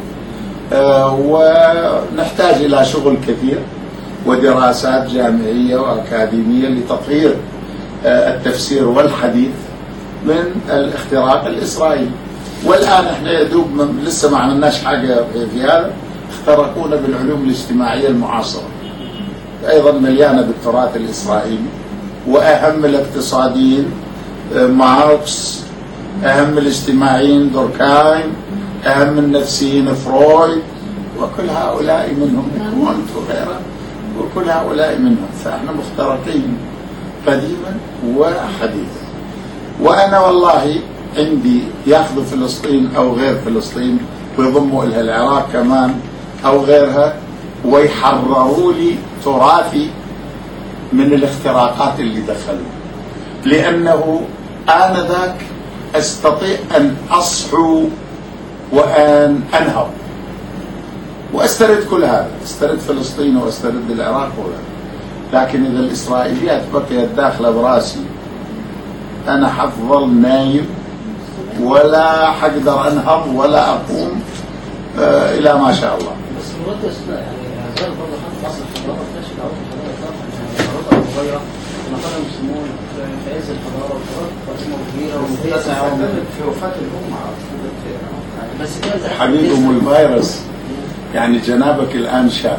Speaker 1: ونحتاج إلى شغل كثير ودراسات جامعية وأكاديمية لتطهير التفسير والحديث من الاختراق الإسرائيلي. والآن احنا يدوب لسه ما عملناش حاجة في هذا، اخترقونا بالعلوم الاجتماعية المعاصرة أيضا مليانة بالتراث الإسرائيلي، وأهم الاقتصاديين ماركس، أهم الاجتماعيين دوركايم، أهم النفسيين فرويد، وكل هؤلاء منهم كونت وغيره، وكل هؤلاء منهم. فاحنا مخترقين قديما وحديثا. وأنا والله عندي ياخذوا فلسطين أو غير فلسطين ويضموا إلها العراق كمان أو غيرها، ويحرروا لي تراثي من الاختراقات اللي دخلوا، لأنه آنذاك أستطيع أن أصحو وأن أنهض وأسترد كل هذا، أسترد فلسطين وأسترد العراق لكن إذا الإسرائيليات بقيت داخلة براسي أنا حفظل نايم ولا حقدر أنهض ولا أقوم إلى ما شاء الله.
Speaker 3: بس الوقت يعني زال برضه حتى أصل الحضارة فلاش العروض الحضارة الحضارة صغيرة كما قال المسلمون في عز الحضارة والحضارة كبيرة ومتسعة
Speaker 4: في وفاة الأمة
Speaker 3: بس كده
Speaker 1: حبيبهم الفيروس يعني جنابك الآن شاب.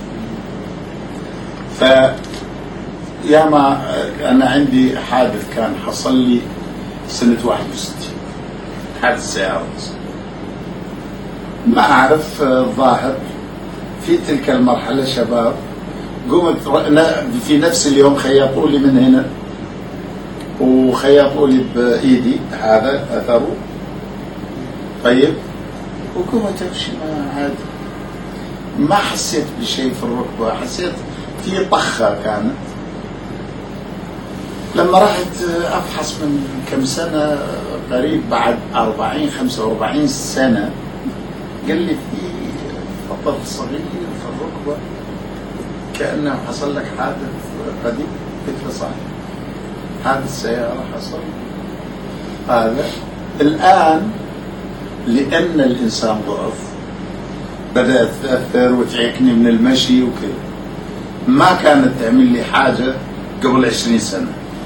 Speaker 1: ياما أنا عندي حادث كان حصل لي سنة 61، حادث سيارة ما أعرف الظاهر في تلك المرحلة شباب قمت في نفس اليوم خيطوا لي من هنا وخيطوا لي بإيدي هذا أثره طيب، وقمت أمشي عادي ما حسيت بشيء في الركبة، حسيت في طخة كانت. لما رحت أفحص من كم سنة قريب بعد 40-45 سنة قال لي في خطر صغير في الركبة كأنه حصل لك حادث قديم. قلت له صحيح حادث سيارة حصل. هذا الآن لأن الإنسان ضعف بدأت تأثر وتعيقني من المشي وكذا، ما كانت تعمل لي حاجة قبل 20 سنة.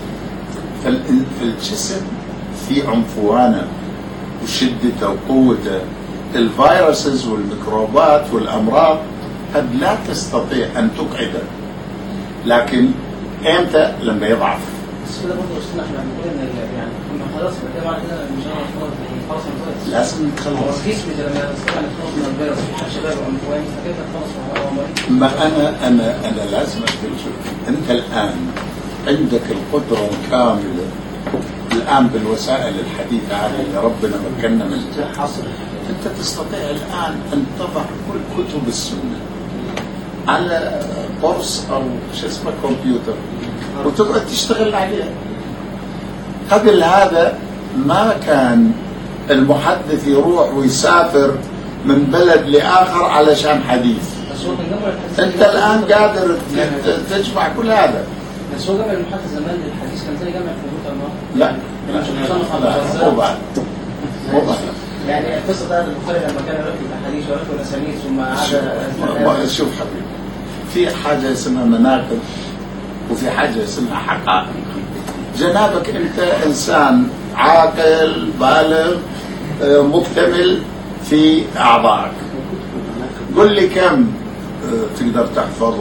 Speaker 1: فالجسم في عنفوانه وشدته وقوته، الفيروسز والميكروبات والأمراض قد لا تستطيع أن تقعده، لكن إمتى؟ لما يضعف.
Speaker 3: بس كده برضه أستاذ احنا بنقول يعني كنا خلاص كده بعد كده مش خلاص
Speaker 1: لازم نتخلص.
Speaker 3: الجسم لما يستطيع أن يتخلص من الفيروس في شباب وعنفوان فكيف نتخلص من هو
Speaker 1: ما أنا لازم أقول شوف، أنت الآن عندك القدرة الكاملة الآن بالوسائل الحديثة هذه اللي ربنا مكننا منها حصر، أنت تستطيع الآن أن تضع كل كتب السنة على قرص أو شو اسمه كمبيوتر وتقعد تشتغل عليها. قبل هذا ما كان المحدث يروح ويسافر من بلد لآخر علشان حديث. أنت الآن قادر تجمع كل هذا.
Speaker 3: بس هو جمع المحدث زمان للحديث كان زي جمع الكمبيوتر
Speaker 1: لا مو بعد
Speaker 3: يعني قصة هذا البخاري لما كان يرتب الأحاديث ويرتب الأسانيد ثم عاد.
Speaker 1: شوف حبيبي، في حاجة اسمها مناقب وفي حاجة اسمها حقائق. جنابك أنت إنسان عاقل بالغ مكتمل في أعضائك، قل لي كم تقدر تحفظ.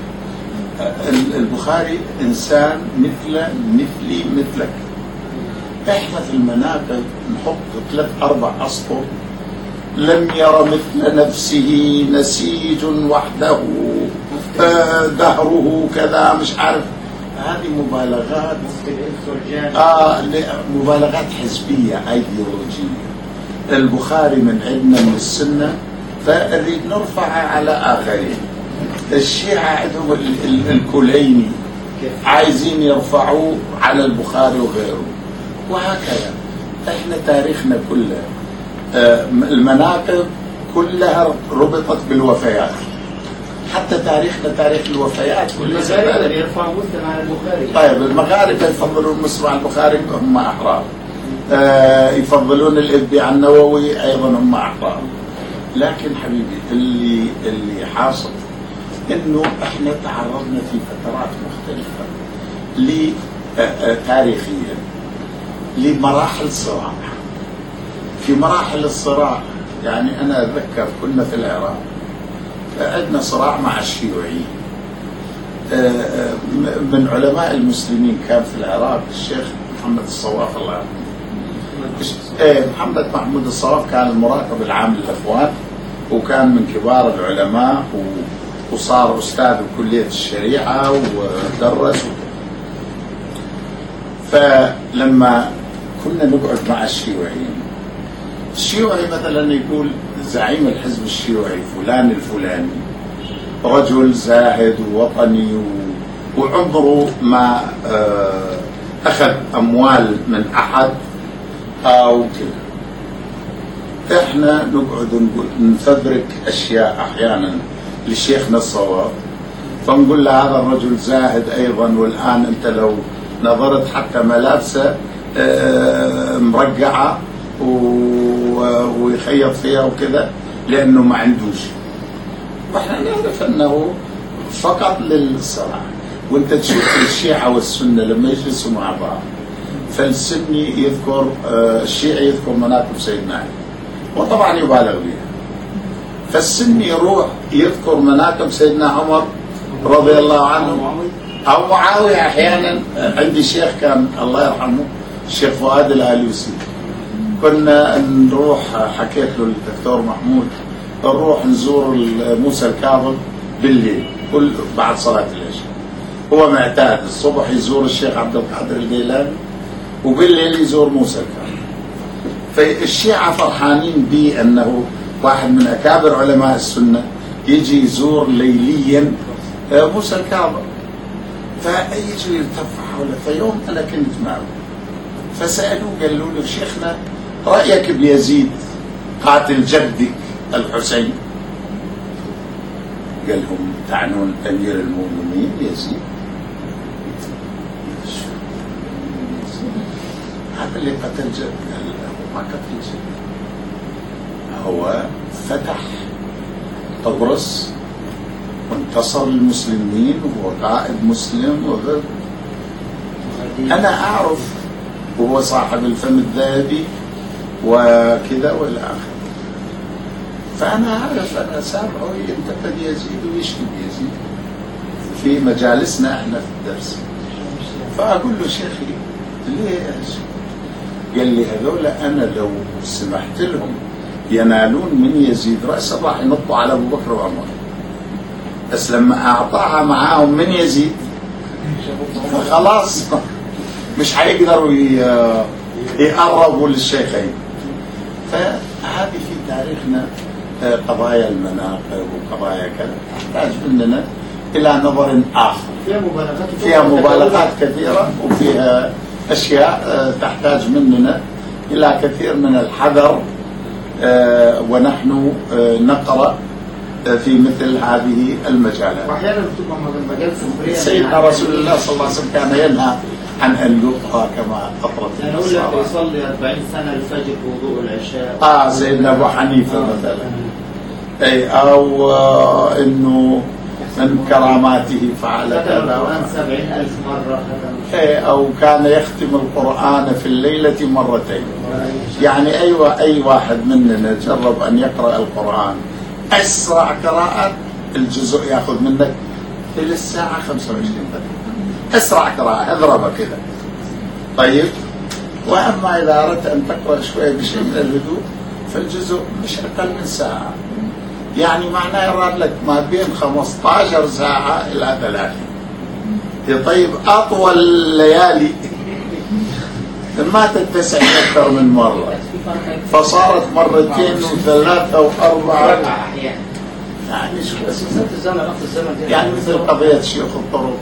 Speaker 1: البخاري إنسان مثلي مثلك. إحنا في المناقب نحط 3-4 أسطر، لم ير مثل نفسه نسيج وحده دهره كذا مش عارف. هذه مبالغات مبالغات حزبية أيديولوجية. البخاري من عندنا من السنة فنريد نرفعها على آخرين. الشيعة عندهم الكليني عايزين يرفعوه على البخاري وغيره، وهكذا. احنا تاريخنا كله المناقب كلها ربطت بالوفيات. حتى تاريخنا تاريخ الوفيات وليس
Speaker 3: البخاري يرفع مسلم على البخاري.
Speaker 1: طيب المغاربة يفضلون مسلم على البخاري هم أحرار، يفضلون الإبي على النووي أيضا هم أحرار. لكن حبيبي اللي حاصل إنه إحنا تعرضنا في فترات مختلفة تاريخيا لمراحل صراع. في مراحل الصراع يعني أنا أتذكر كنا في العراق عندنا صراع مع الشيوعيين. من علماء المسلمين كان في العراق الشيخ محمد الصواف الله يرحمه. محمد محمود الصواف كان المراقب العام للإخوان، وكان من كبار العلماء وصار أستاذ بكلية الشريعة ودرس. فلما كنا نقعد مع الشيوعيين، الشيوعي مثلا يقول زعيم الحزب الشيوعي فلان الفلاني رجل زاهد ووطني وعمره ما أخذ أموال من أحد أو كذا. إحنا نقعد نفبرك أشياء أحيانا لشيخنا الصواب، فنقول له هذا الرجل زاهد أيضا، والآن أنت لو نظرت حتى ملابسه مرقعة ويخيط فيها وكذا لأنه ما عندوش. وإحنا نعرف أنه فقط للصراع. وأنت تشوف الشيعة والسنة لما يجلسوا مع بعض، فالسني يذكر الشيعي يذكر مناقب سيدنا علي وطبعا يبالغ بها، فالسني يروح يذكر مناقب سيدنا عمر رضي الله عنه أو معاوية أحيانا. عندي شيخ كان الله يرحمه الشيخ فؤاد الآلوسي، كنا نروح حكيت له الدكتور محمود نروح نزور موسى الكاظم بالليل كل بعد صلاة العشاء. هو معتاد الصبح يزور الشيخ عبد القادر الجيلاني وبالليل يزور موسى الكاظم. فالشيعة فرحانين به أنه واحد من أكابر علماء السنة يجي يزور ليليا موسى الكاظم، فيجي يلتف حوله. فيوم أنا كنت معه فسألوه قالوا له شيخنا رأيك بيزيد قاتل جدك الحسين؟ قال لهم تعنون أمير المؤمنين يزيد؟ هذا اللي قتل جد. قال هو ما قتل جد، هو فتح طبرس وانتصر للمسلمين وهو قائد مسلم وغير. أنا أعرف وهو صاحب الفم الذهبي وكذا والى اخره. فانا اعرف انا سامعه ينتقد يزيد ويشتم يزيد في مجالسنا احنا في الدرس. فاقول له شيخي ليش؟ قال لي هذول انا لو سمحت لهم ينالون من يزيد راسا راح ينطوا على ابو بكر وعمر، بس لما اعطاها معاهم من يزيد فخلاص مش حيقدروا يقربوا للشيخين. فهذه في تاريخنا قضايا المناقب وقضايا كذا تحتاج مننا إلى نظر آخر، فيها مبالغات كثيرة وفيها أشياء تحتاج مننا إلى كثير من الحذر ونحن نقرأ في مثل هذه المجالات.
Speaker 4: وأحيانا بتبقى مجال سخرية.
Speaker 1: سيدنا رسول الله صلى الله عليه وسلم كان ينهى عن أن يطهى كما أطرت
Speaker 4: يعني أقول لك يصلي 40 سنة الفجر بوضوء العشاء.
Speaker 1: سيدنا أبو حنيفة مثلا. أي أو إنه من كراماته فعل كذا
Speaker 4: 70,000 مرة.
Speaker 1: أو كان يختم القرآن في الليلة مرتين. يعني أي واحد مننا جرب أن يقرأ القرآن أسرع قراءة الجزء يأخذ منك في الساعة 25 دقيقة، أسرع قراءة اضربها كذا. طيب، وأما إذا أردت أن تقرأ شوية بشيء من الهدوء فالجزء مش أقل من ساعة، يعني معناه يراد لك ما بين 15 ساعة إلى 30. طيب أطول الليالي ما تتسع أكثر من مرة، فصارت مرتين وثلاثة وأربعة يعني شو يعني مثل قضية شيوخ الطرق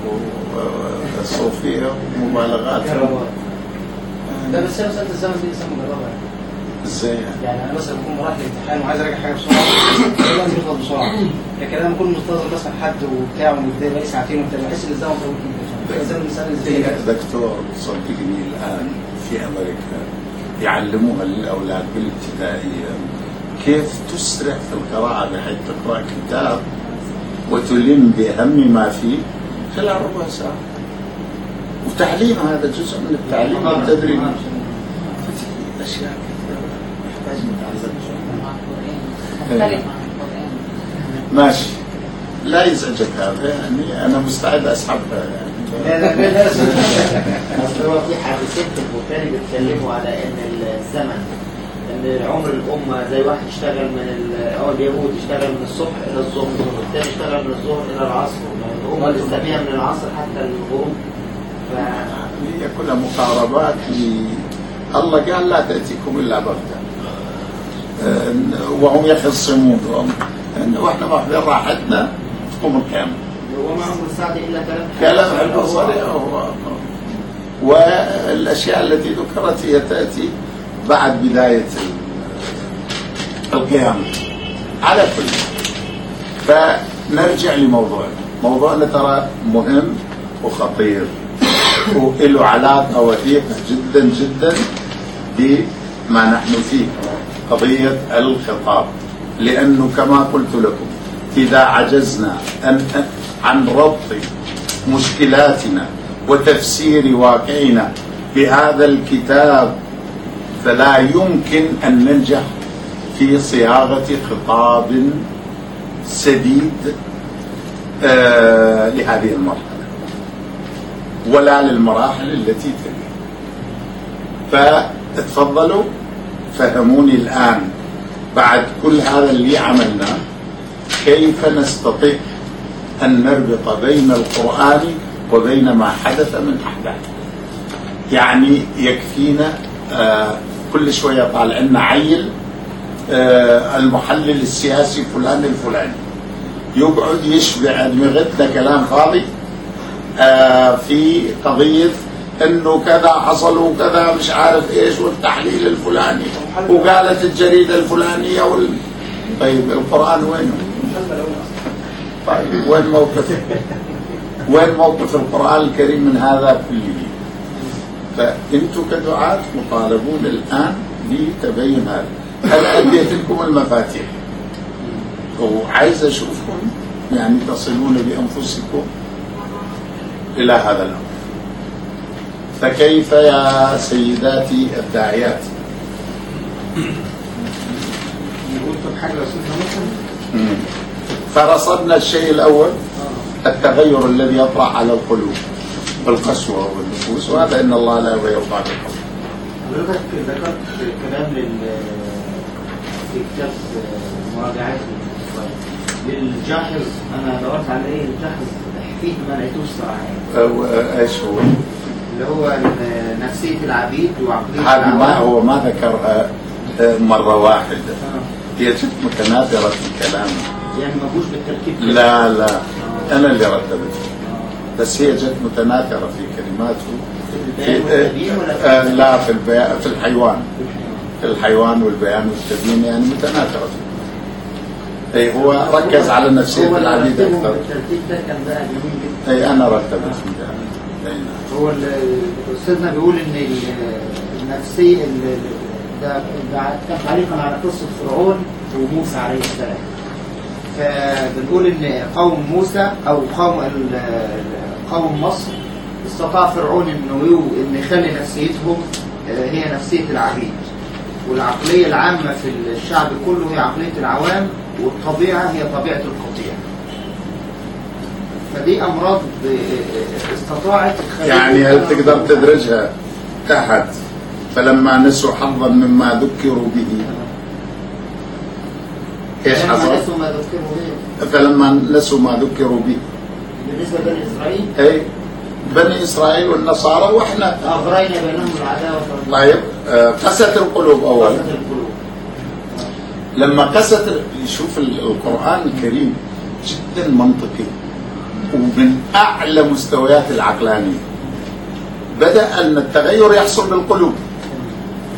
Speaker 1: والصوفية ومبالغات.
Speaker 3: لا بس مسألة الزمن دي يسمى بالرابع.
Speaker 1: ازاي
Speaker 3: يعني انا مثلا بكون رايح الامتحان وعايز اراجع حاجه بسرعه لازم يخلص بسرعه، لكن انا بكون منتظر مثلا حد وبتاع ومديه بقالي ساعتين وبتاع، بحس ان الزمن طويل جدا. لازم المساله ازاي
Speaker 1: دكتور صدقني الان في امريكا يعلموها للاولاد بالابتدائيه كيف تسرع في القراءه بحيث تقرا كتاب وتلم باهم ما فيه خلال ربع ساعه. وتعليم هذا جزء من التعليم والتدريب. اشياء كثيره نحتاج نتعلم.
Speaker 6: مع القرآن مختلف عن القرآن.
Speaker 1: ماشي، لا يزعجك هذا، يعني انا مستعد اسحبها يعني.
Speaker 4: لا لازم. اصل هو في حديثين في البخاري بيتكلموا على ان الزمن، ان عمر الامه زي واحد يشتغل من اليهود يشتغل من الصبح الى الظهر، والثاني يشتغل من الظهر الى العصر، يعني الامه الاسلاميه من العصر حتى الغروب.
Speaker 1: هي كلها مقاربات. الله قال لا تأتيكم إلا بغتة وهم يخصمون واحنا واخذين راحتنا تقوم القيامة.
Speaker 4: وما أمر الساعة إلا
Speaker 1: كلام البصري. والأشياء التي ذكرت هي تأتي بعد بداية القيامة على كل. فنرجع موضوعنا ترى مهم وخطير وله علاقة وثيقة جدا جدا بما نحن فيه، قضية الخطاب. لأنه كما قلت لكم إذا عجزنا عن ربط مشكلاتنا وتفسير واقعنا بهذا الكتاب فلا يمكن أن ننجح في صياغة خطاب سديد لهذه المرحلة ولا للمراحل التي تلي. فتفضلوا فهموني الآن بعد كل هذا اللي عملناه كيف نستطيع أن نربط بين القرآن وبين ما حدث من أحداث. يعني يكفينا كل شوية طالع لنا عيل المحلل السياسي فلان الفلاني يقعد يشبع دماغتنا كلام فاضي في قضية انه كذا حصل وكذا مش عارف ايش والتحليل الفلاني وقالت الجريدة الفلانية طيب القرآن وينه؟ طيب وين موقف القرآن الكريم من هذا كله؟ فانتم كدعاة مطالبون الآن بتبين هذا. أنا أديت لكم المفاتيح وعايز أشوفكم يعني تصلون بأنفسكم إلى هذا الأمر. فكيف يا سيداتي الداعيات؟ فرصدنا الشيء الأول التغير الذي يطرأ على القلوب بالقسوة والنفوس، وهذا إن الله لا يغير ما بقوم.
Speaker 4: حضرتك ذكرت كلام في كتاب مراجعات للجاحظ. أنا دورت على إيه الجاحظ؟ فيه ما لقيتوش صراحة.
Speaker 1: إيش هو؟
Speaker 4: اللي هو نفسية العبيد وعقلية
Speaker 1: هذه ما هو ما ذكرها مرة واحدة. هي جت متناثرة في الكلام.
Speaker 4: يعني ما جوش بالتركيب.
Speaker 1: لا أنا اللي رتبتها. بس هي جت متناثرة في كلماته. لا في البيان في الحيوان. الحيوان والبيان والتبيين يعني متناثرة. أي هو ركز على نفسية العبيد أكثر.
Speaker 4: الترتيب ده كان بقى جميل جدا.
Speaker 1: أي أنا رتبت
Speaker 4: هو أستاذنا بيقول إن النفسية ده كان تعليقا على قصة فرعون وموسى عليه السلام. فبنقول إن قوم موسى أو قوم مصر استطاع فرعون إنه يخلي نفسيتهم هي نفسية العبيد، والعقلية العامة في الشعب كله هي عقلية العوام، والطبيعة هي طبيعة القطيع. فدي أمراض استطاعت
Speaker 1: يعني هل تقدر تدرجها تحت فلما نسوا حظا مما ذكروا به ايش حصل؟ فلما نسوا ما ذكروا به
Speaker 4: بالنسبة لبني إسرائيل؟
Speaker 1: اي بني إسرائيل والنصارى واحنا
Speaker 4: أغرينا بينهم العداوة.
Speaker 1: طيب قست القلوب أولا. لما قست شوف القرآن الكريم جدا منطقي ومن أعلى مستويات العقلانية. بدأ أن التغير يحصل بالقلوب.